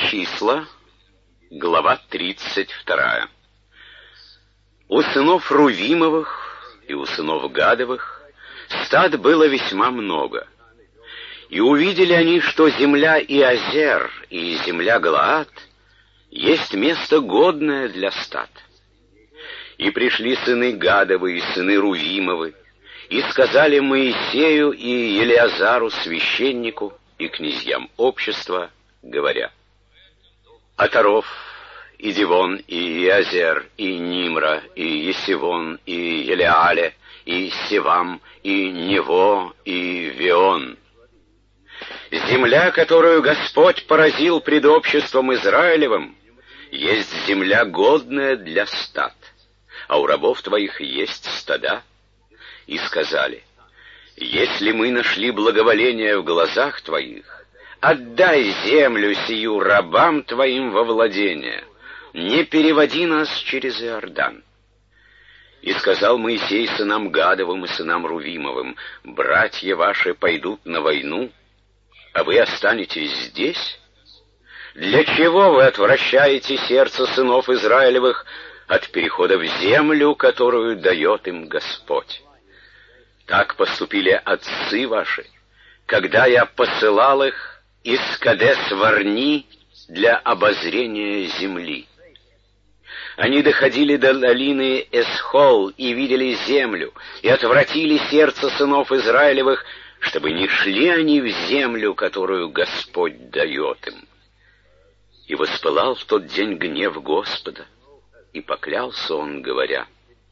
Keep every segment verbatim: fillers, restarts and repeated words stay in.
Числа, глава тридцать вторая. У сынов Рувимовых и у сынов Гадовых стад было весьма много. И увидели они, что земля Иозер и земля Галаад есть место годное для стад. И пришли сыны Гадовы и сыны Рувимовы, и сказали Моисею и Елеазару, священнику, и князьям общества, говоря: Атаров, и Дивон, и Иозер, и Нимра, и Есивон, и Елеале, и Севам, и Нево, и Вион. Земля, которую Господь поразил пред обществом Израилевым, есть земля годная для стад, а у рабов твоих есть стада. И сказали: если мы нашли благоволение в глазах твоих, отдай землю сию рабам твоим во владение, не переводи нас через Иордан. И сказал Моисей сынам Гадовым и сынам Рувимовым: братья ваши пойдут на войну, а вы останетесь здесь? Для чего вы отвращаете сердце сынов Израилевых от перехода в землю, которую дает им Господь? Так поступили отцы ваши, когда я посылал их из Кадес-Варни для обозрения земли. Они доходили до долины Эсхол и видели землю, и отвратили сердце сынов Израилевых, чтобы не шли они в землю, которую Господь дает им. И воспылал в тот день гнев Господа, и поклялся он, говоря: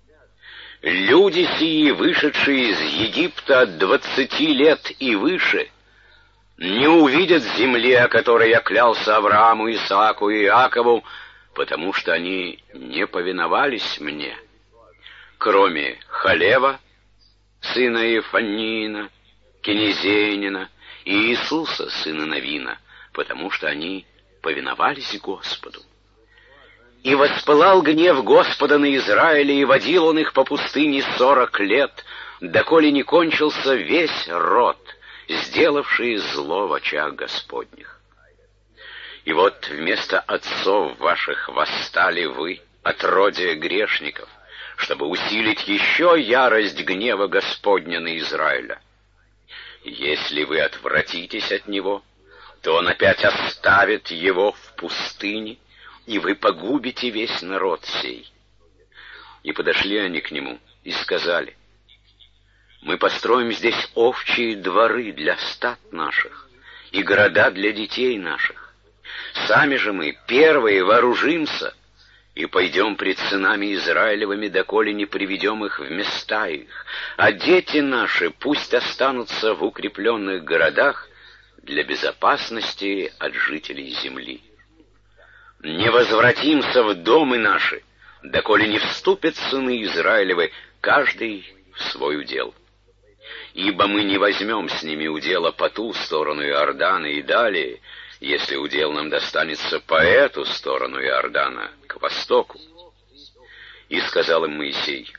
люди сии, вышедшие из Египта от двадцати лет и выше, не увидят земли, о которой я клялся Аврааму, Исааку и Иакову, потому что они не повиновались мне, кроме Халева, сына Ефаннина, Кенезенина, и Иисуса, сына Навина, потому что они повиновались Господу. И воспылал гнев Господа на Израиле, и водил он их по пустыне сорок лет, доколе не кончился весь род, сделавший зло в очах Господних. И вот вместо отцов ваших восстали вы, отродье грешников, чтобы усилить еще ярость гнева Господня на Израиля. Если вы отвратитесь от него, то он опять оставит его в пустыне, и вы погубите весь народ сей. И подошли они к нему и сказали: мы построим здесь овчие дворы для стад наших и города для детей наших. Сами же мы первые вооружимся и пойдем пред сынами Израилевыми, доколе не приведем их в места их, а дети наши пусть останутся в укрепленных городах для безопасности от жителей земли. Не возвратимся в домы наши, доколе не вступят сыны Израилевы, каждый в свой удел. Ибо мы не возьмем с ними удела по ту сторону Иордана и далее, если удел нам достанется по эту сторону Иордана, к востоку. И сказал им Моисей: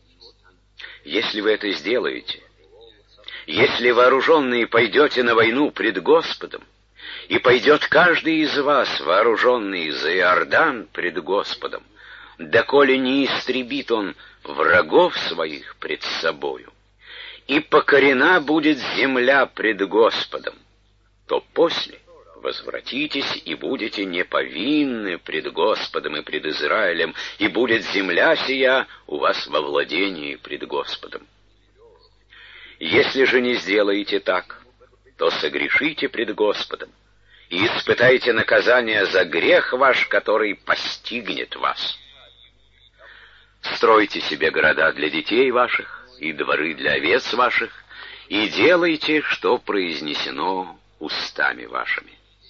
если вы это сделаете, если вооруженные пойдете на войну пред Господом, и пойдет каждый из вас, вооруженный за Иордан пред Господом, доколе не истребит он врагов своих пред собою, и покорена будет земля пред Господом, то после возвратитесь и будете неповинны пред Господом и пред Израилем, и будет земля сия у вас во владении пред Господом. Если же не сделаете так, то согрешите пред Господом, и испытайте наказание за грех ваш, который постигнет вас. Стройте себе города для детей ваших и дворы для овец ваших, и делайте, что произнесено устами вашими.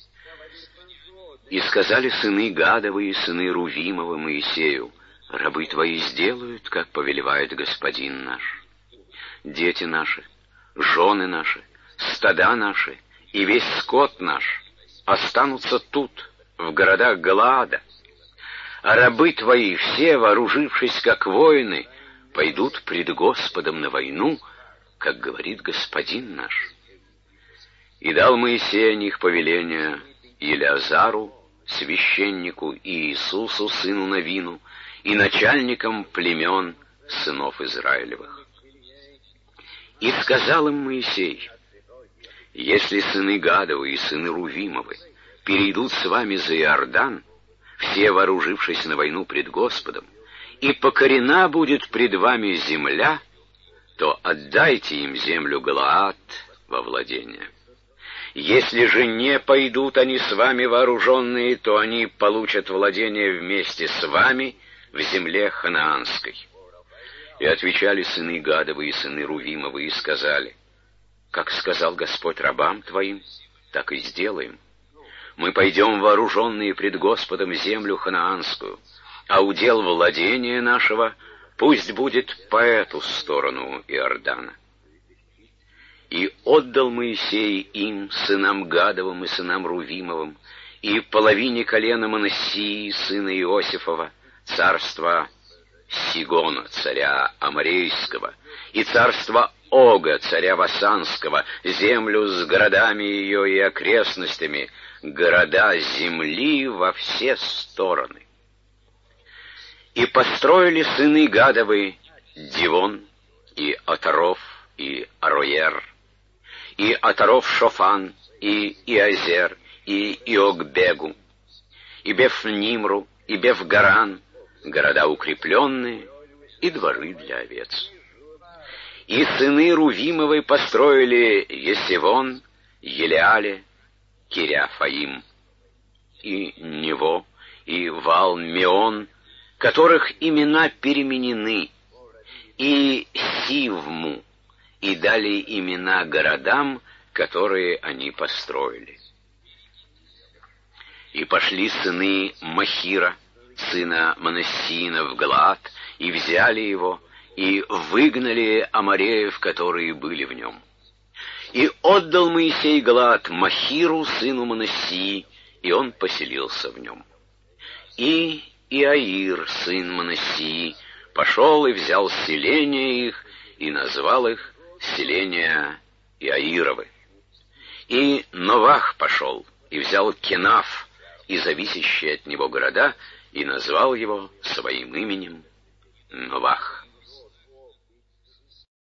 И сказали сыны Гадовы и сыны Рувимовы Моисею: рабы твои сделают, как повелевает господин наш. Дети наши, жены наши, стада наши и весь скот наш останутся тут, в городах Галаада, а рабы твои, все вооружившись как воины, пойдут пред Господом на войну, как говорит господин наш. И дал Моисей о них повеление Елеазару священнику Иисусу, сыну Навину, и начальникам племен сынов Израилевых. И сказал им Моисей: если сыны Гадовы и сыны Рувимовы перейдут с вами за Иордан, все вооружившись на войну пред Господом, и покорена будет пред вами земля, то отдайте им землю Галаад во владение. Если же не пойдут они с вами вооруженные, то они получат владение вместе с вами в земле ханаанской. И отвечали сыны Гадовы и сыны Рувимовы и сказали: как сказал Господь рабам твоим, так и сделаем. Мы пойдем вооруженные пред Господом землю ханаанскую, а удел владения нашего пусть будет по эту сторону Иордана. И отдал Моисей им, сынам Гадовым и сынам Рувимовым, и половине колена Манассии, сына Иосифова, царство Сигона, царя Аморейского, и царство Ога, царя Васанского, землю с городами ее и окрестностями, города земли во все стороны. И построили сыны Гадовы Дивон, и Атаров, и Ароер, и Атаров Шофан, и Иозер, и Иогбегу, и Беф-Нимру, и Беф-Гаран, города укрепленные, и дворы для овец. И сыны Рувимовы построили Есевон, Елеале, Киряфаим, и Нево, и Вал-Меон, которых имена переменены, и Сивму, и дали имена городам, которые они построили. И пошли сыны Махира, сына Манассиина, в Галаад, и взяли его, и выгнали амореев, которые были в нем. И отдал Моисей Галаад Махиру, сыну Манассии, и он поселился в нем. И Иаир, сын Манассии, пошел и взял селения их, и назвал их селения Иаировы. И Новах пошел и взял Кенаф и зависящие от него города, и назвал его своим именем Новах.